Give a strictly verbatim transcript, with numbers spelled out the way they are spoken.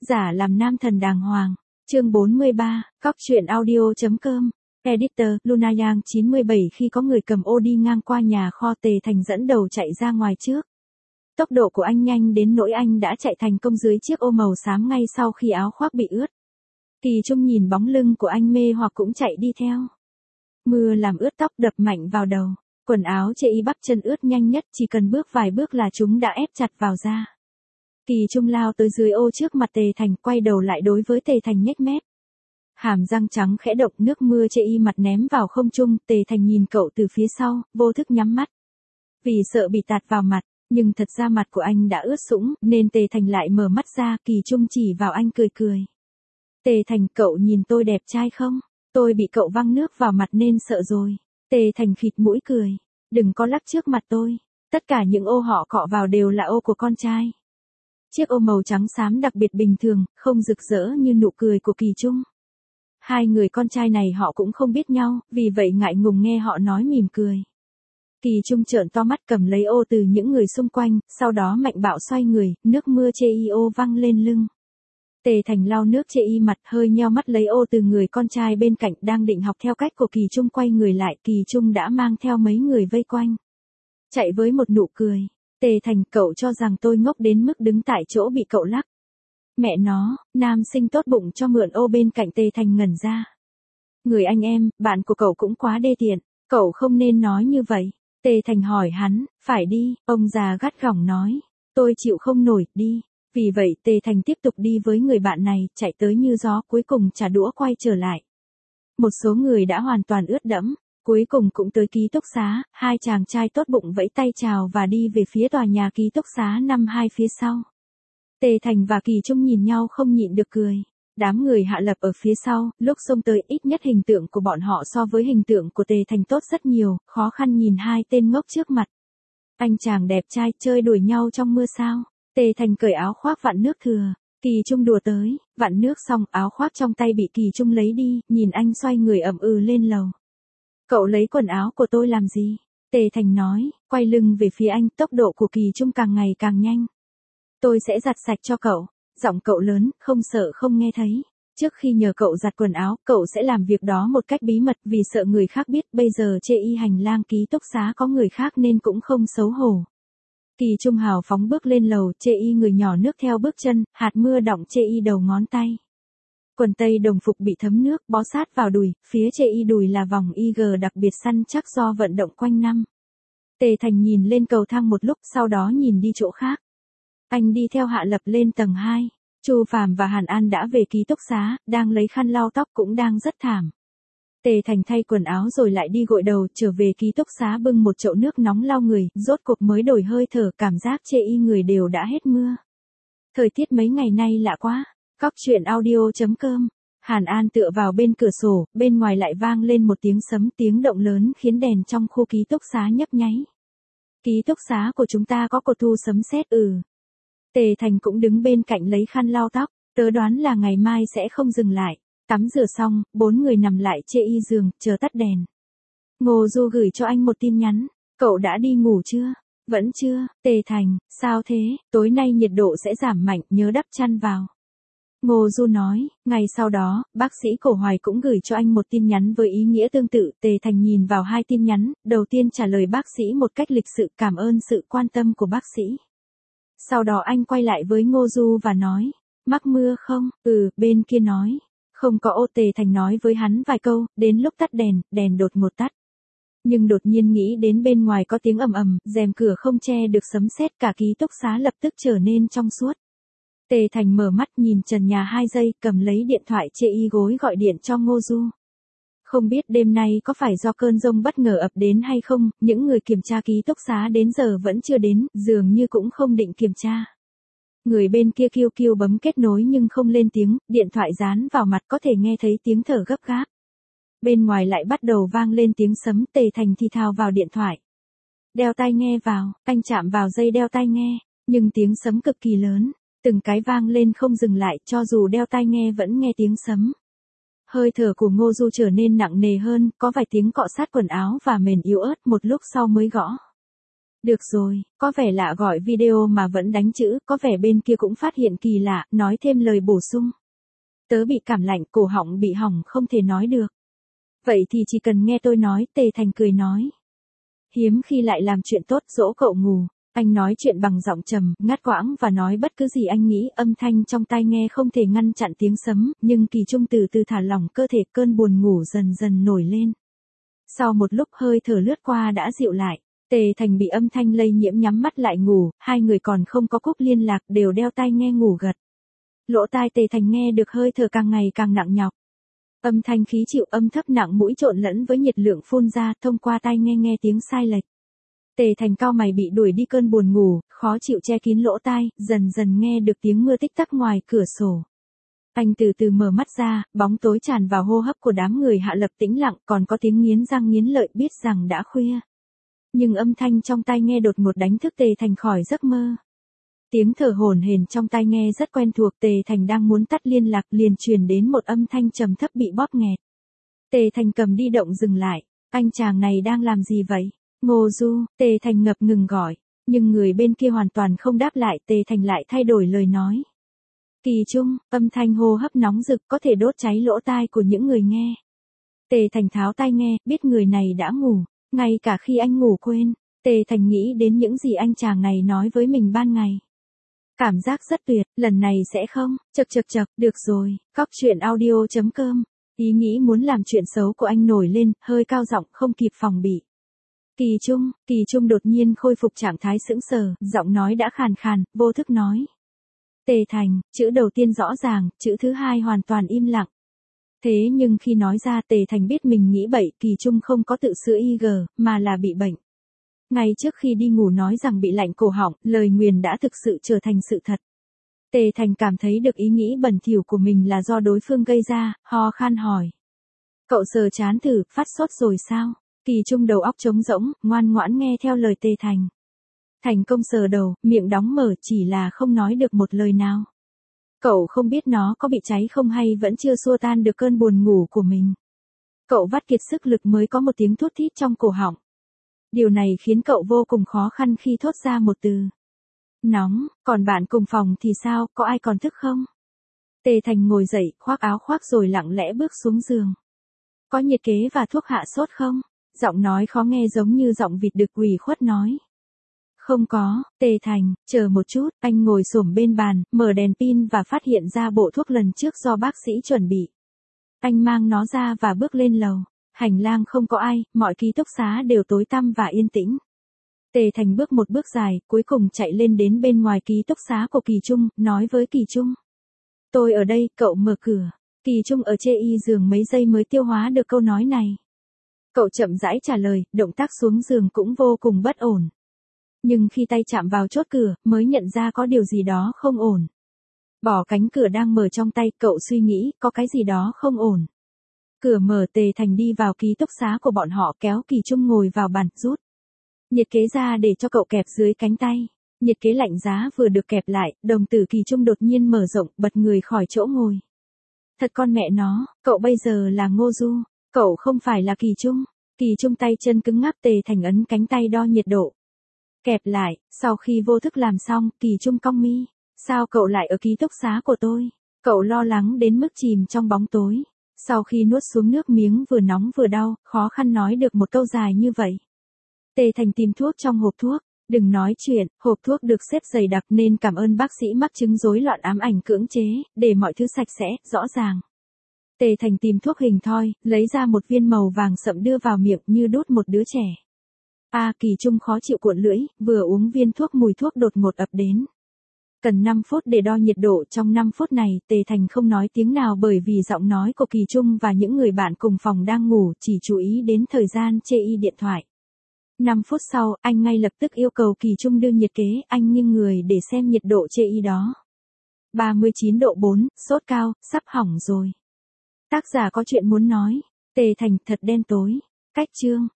Giả làm nam thần đàng hoàng. Chương bốn mươi ba, Cóc truyện audio.com. Editor, Luna Yang chín mươi bảy. Khi có người cầm ô đi ngang qua nhà kho, Tề Thành dẫn đầu chạy ra ngoài trước. Tốc độ của anh nhanh đến nỗi anh đã chạy thành công dưới chiếc ô màu xám ngay sau khi áo khoác bị ướt. Kỳ Trung nhìn bóng lưng của anh mê hoặc cũng chạy đi theo. Mưa làm ướt tóc đập mạnh vào đầu. Quần áo chê y bắp chân ướt nhanh nhất, chỉ cần bước vài bước là chúng đã ép chặt vào da. Kỳ Trung lao tới dưới ô trước mặt Tề Thành, quay đầu lại đối với Tề Thành nhếch mép. Hàm răng trắng khẽ động, nước mưa chê y mặt ném vào không trung. Tề Thành nhìn cậu từ phía sau, vô thức nhắm mắt. Vì sợ bị tạt vào mặt, nhưng thật ra mặt của anh đã ướt sũng, nên Tề Thành lại mở mắt ra. Kỳ Trung chỉ vào anh cười cười. Tề Thành, cậu nhìn tôi đẹp trai không? Tôi bị cậu văng nước vào mặt nên sợ rồi. Tề Thành khịt mũi cười. Đừng có lắc trước mặt tôi. Tất cả những ô họ cọ vào đều là ô của con trai. Chiếc ô màu trắng xám đặc biệt bình thường, không rực rỡ như nụ cười của Kỳ Trung. Hai người con trai này họ cũng không biết nhau, vì vậy ngại ngùng nghe họ nói mỉm cười. Kỳ Trung trợn to mắt cầm lấy ô từ những người xung quanh, sau đó mạnh bạo xoay người, nước mưa chê y ô văng lên lưng. Tề Thành lau nước chê y mặt, hơi nheo mắt lấy ô từ người con trai bên cạnh, đang định học theo cách của Kỳ Trung quay người lại, Kỳ Trung đã mang theo mấy người vây quanh. Chạy với một nụ cười. Tề Thành, cậu cho rằng tôi ngốc đến mức đứng tại chỗ bị cậu lắc. Mẹ nó, nam sinh tốt bụng cho mượn ô bên cạnh. Tề Thành ngẩn ra. Người anh em, bạn của cậu cũng quá đê tiện, cậu không nên nói như vậy. Tề Thành hỏi hắn, phải đi, ông già gắt gỏng nói. Tôi chịu không nổi, đi. Vì vậy Tề Thành tiếp tục đi với người bạn này, chạy tới như gió, cuối cùng trả đũa quay trở lại. Một số người đã hoàn toàn ướt đẫm, cuối cùng cũng tới ký túc xá, hai chàng trai tốt bụng vẫy tay chào và đi về phía tòa nhà ký túc xá năm hai phía sau. Tề Thành và Kỳ Trung nhìn nhau không nhịn được cười. Đám người hạ lập ở phía sau, lúc xông tới ít nhất hình tượng của bọn họ so với hình tượng của Tề Thành tốt rất nhiều, khó khăn nhìn hai tên ngốc trước mặt. Anh chàng đẹp trai chơi đuổi nhau trong mưa sao? Tề Thành cởi áo khoác vặn nước thừa. Kỳ Trung đùa tới, vặn nước xong áo khoác trong tay bị Kỳ Trung lấy đi, nhìn anh xoay người ậm ừ lên lầu. Cậu lấy quần áo của tôi làm gì? Tề Thành nói, quay lưng về phía anh, tốc độ của Kỳ Trung càng ngày càng nhanh. Tôi sẽ giặt sạch cho cậu. Giọng cậu lớn, không sợ không nghe thấy. Trước khi nhờ cậu giặt quần áo, cậu sẽ làm việc đó một cách bí mật vì sợ người khác biết. Bây giờ chê y hành lang ký túc xá có người khác nên cũng không xấu hổ. Kỳ Trung hào phóng bước lên lầu, chê y người nhỏ nước theo bước chân, hạt mưa đọng chê y đầu ngón tay. Quần tây đồng phục bị thấm nước, bó sát vào đùi, phía chê y đùi là vòng i giê đặc biệt săn chắc do vận động quanh năm. Tề Thành nhìn lên cầu thang một lúc, sau đó nhìn đi chỗ khác. Anh đi theo Hạ Lập lên tầng hai. Chu Phàm và Hàn An đã về ký túc xá, đang lấy khăn lau tóc cũng đang rất thảm. Tề Thành thay quần áo rồi lại đi gội đầu, trở về ký túc xá bưng một chậu nước nóng lau người, rốt cuộc mới đổi hơi thở, cảm giác chê y người đều đã hết mưa. Thời tiết mấy ngày nay lạ quá. Cóc truyện audio.com. Hàn An tựa vào bên cửa sổ, bên ngoài lại vang lên một tiếng sấm, tiếng động lớn khiến đèn trong khu ký túc xá nhấp nháy. Ký túc xá của chúng ta có cột thu sấm sét ừ. Tề Thành cũng đứng bên cạnh lấy khăn lau tóc, tớ đoán là ngày mai sẽ không dừng lại. Tắm rửa xong, bốn người nằm lại chê y giường, chờ tắt đèn. Ngô Du gửi cho anh một tin nhắn, cậu đã đi ngủ chưa? Vẫn chưa. Tề Thành, sao thế, tối nay nhiệt độ sẽ giảm mạnh, nhớ đắp chăn vào. Ngô Du nói, ngày sau đó, bác sĩ Cổ Hoài cũng gửi cho anh một tin nhắn với ý nghĩa tương tự. Tề Thành nhìn vào hai tin nhắn, đầu tiên trả lời bác sĩ một cách lịch sự, cảm ơn sự quan tâm của bác sĩ. Sau đó anh quay lại với Ngô Du và nói, mắc mưa không? Ừ, bên kia nói. Không có ô. Tề Thành nói với hắn vài câu, đến lúc tắt đèn, đèn đột ngột tắt. Nhưng đột nhiên nghĩ đến bên ngoài có tiếng ầm ầm, rèm cửa không che được sấm sét, cả ký túc xá lập tức trở nên trong suốt. Tề Thành mở mắt nhìn trần nhà hai giây, cầm lấy điện thoại chê y gối gọi điện cho Ngô Du. Không biết đêm nay có phải do cơn giông bất ngờ ập đến hay không, những người kiểm tra ký túc xá đến giờ vẫn chưa đến, dường như cũng không định kiểm tra. Người bên kia kêu kêu bấm kết nối nhưng không lên tiếng, điện thoại dán vào mặt có thể nghe thấy tiếng thở gấp gáp. Bên ngoài lại bắt đầu vang lên tiếng sấm. Tề Thành thì thào vào điện thoại. Đeo tai nghe vào, anh chạm vào dây đeo tai nghe, nhưng tiếng sấm cực kỳ lớn, từng cái vang lên không dừng lại, cho dù đeo tai nghe vẫn nghe tiếng sấm. Hơi thở của Ngô Du trở nên nặng nề hơn, có vài tiếng cọ sát quần áo và mền yếu ớt, một lúc sau mới gõ. Được rồi, có vẻ lạ gọi video mà vẫn đánh chữ, có vẻ bên kia cũng phát hiện kỳ lạ, nói thêm lời bổ sung. Tớ bị cảm lạnh, cổ họng bị hỏng không thể nói được. Vậy thì chỉ cần nghe tôi nói, Tề Thành cười nói. Hiếm khi lại làm chuyện tốt dỗ cậu ngủ. Anh nói chuyện bằng giọng trầm, ngắt quãng và nói bất cứ gì anh nghĩ, âm thanh trong tai nghe không thể ngăn chặn tiếng sấm, nhưng Kỳ Trung từ từ thả lỏng cơ thể, cơn buồn ngủ dần dần nổi lên. Sau một lúc hơi thở lướt qua đã dịu lại, Tề Thành bị âm thanh lây nhiễm nhắm mắt lại ngủ, hai người còn không có cúp liên lạc đều đeo tai nghe ngủ gật. Lỗ tai Tề Thành nghe được hơi thở càng ngày càng nặng nhọc. Âm thanh khí chịu âm thấp nặng mũi trộn lẫn với nhiệt lượng phun ra thông qua tai nghe nghe tiếng sai lệch. Tề Thành cao mày bị đuổi đi cơn buồn ngủ, khó chịu che kín lỗ tai, dần dần nghe được tiếng mưa tích tắc ngoài cửa sổ. Anh từ từ mở mắt ra, bóng tối tràn vào hô hấp của đám người Hạ Lập tĩnh lặng, còn có tiếng nghiến răng nghiến lợi biết rằng đã khuya. Nhưng âm thanh trong tai nghe đột ngột đánh thức Tề Thành khỏi giấc mơ. Tiếng thở hổn hển trong tai nghe rất quen thuộc, Tề Thành đang muốn tắt liên lạc liền truyền đến một âm thanh trầm thấp bị bóp nghẹt. Tề Thành cầm đi động dừng lại, anh chàng này đang làm gì vậy? Ngô Du, Tề Thành ngập ngừng gọi, nhưng người bên kia hoàn toàn không đáp lại, Tề Thành lại thay đổi lời nói. Kỳ Trung, âm thanh hô hấp nóng rực có thể đốt cháy lỗ tai của những người nghe. Tề Thành tháo tai nghe, biết người này đã ngủ, ngay cả khi anh ngủ quên, Tề Thành nghĩ đến những gì anh chàng này nói với mình ban ngày. Cảm giác rất tuyệt, lần này sẽ không, chậc chậc chậc, được rồi, cóc truyện audio chấm com. Ý nghĩ muốn làm chuyện xấu của anh nổi lên, hơi cao giọng không kịp phòng bị. Kỳ Trung, Kỳ Trung đột nhiên khôi phục trạng thái sững sờ, giọng nói đã khàn khàn, vô thức nói. Tề Thành, chữ đầu tiên rõ ràng, chữ thứ hai hoàn toàn im lặng. Thế nhưng khi nói ra Tề Thành biết mình nghĩ bậy, Kỳ Trung không có tự sữa i giê, mà là bị bệnh. Ngay trước khi đi ngủ nói rằng bị lạnh cổ họng, lời nguyền đã thực sự trở thành sự thật. Tề Thành cảm thấy được ý nghĩ bẩn thỉu của mình là do đối phương gây ra, ho khan hỏi. Cậu sờ chán thử, phát sốt rồi sao? Kỳ Trung đầu óc trống rỗng, ngoan ngoãn nghe theo lời Tề Thành. Thành công sờ đầu, miệng đóng mở chỉ là không nói được một lời nào. Cậu không biết nó có bị cháy không hay vẫn chưa xua tan được cơn buồn ngủ của mình. Cậu vắt kiệt sức lực mới có một tiếng thút thít trong cổ họng. Điều này khiến cậu vô cùng khó khăn khi thốt ra một từ. Nóng, còn bạn cùng phòng thì sao, có ai còn thức không? Tề Thành ngồi dậy, khoác áo khoác rồi lặng lẽ bước xuống giường. Có nhiệt kế và thuốc hạ sốt không? Giọng nói khó nghe giống như giọng vịt đực ủy khuất nói. Không có, Tề Thành, chờ một chút, anh ngồi xổm bên bàn, mở đèn pin và phát hiện ra bộ thuốc lần trước do bác sĩ chuẩn bị. Anh mang nó ra và bước lên lầu. Hành lang không có ai, mọi ký túc xá đều tối tăm và yên tĩnh. Tề Thành bước một bước dài, cuối cùng chạy lên đến bên ngoài ký túc xá của Kỳ Trung, nói với Kỳ Trung. Tôi ở đây, cậu mở cửa. Kỳ Trung ở chê y giường mấy giây mới tiêu hóa được câu nói này. Cậu chậm rãi trả lời, động tác xuống giường cũng vô cùng bất ổn. Nhưng khi tay chạm vào chốt cửa, mới nhận ra có điều gì đó không ổn. Bỏ cánh cửa đang mở trong tay, cậu suy nghĩ, có cái gì đó không ổn. Cửa mở, Tề Thành đi vào ký túc xá của bọn họ kéo Kỳ Trung ngồi vào bàn, rút nhiệt kế ra để cho cậu kẹp dưới cánh tay. Nhiệt kế lạnh giá vừa được kẹp lại, đồng tử Kỳ Trung đột nhiên mở rộng, bật người khỏi chỗ ngồi. Thật con mẹ nó, cậu bây giờ là Ngô Du, cậu không phải là Kỳ Trung. Kỳ Trung tay chân cứng ngắc, Tề Thành ấn cánh tay đo nhiệt độ. Kẹp lại, sau khi vô thức làm xong, Kỳ Trung cong mi. Sao cậu lại ở ký túc xá của tôi? Cậu lo lắng đến mức chìm trong bóng tối. Sau khi nuốt xuống nước miếng vừa nóng vừa đau, khó khăn nói được một câu dài như vậy. Tề Thành tìm thuốc trong hộp thuốc. Đừng nói chuyện, hộp thuốc được xếp dày đặc nên cảm ơn bác sĩ mắc chứng rối loạn ám ảnh cưỡng chế, để mọi thứ sạch sẽ, rõ ràng. Tề Thành tìm thuốc hình thoi, lấy ra một viên màu vàng sậm đưa vào miệng như đút một đứa trẻ. A à, Kỳ Trung khó chịu cuộn lưỡi, vừa uống viên thuốc mùi thuốc đột ngột ập đến. Cần năm phút để đo nhiệt độ, trong năm phút này, Tề Thành không nói tiếng nào bởi vì giọng nói của Kỳ Trung và những người bạn cùng phòng đang ngủ, chỉ chú ý đến thời gian chê y điện thoại. năm phút sau, anh ngay lập tức yêu cầu Kỳ Trung đưa nhiệt kế, anh nghiêng người để xem nhiệt độ chê y đó. ba mươi chín độ bốn, sốt cao, sắp hỏng rồi. Tác giả có chuyện muốn nói. Tề Thành, thật đen tối. Cách chương.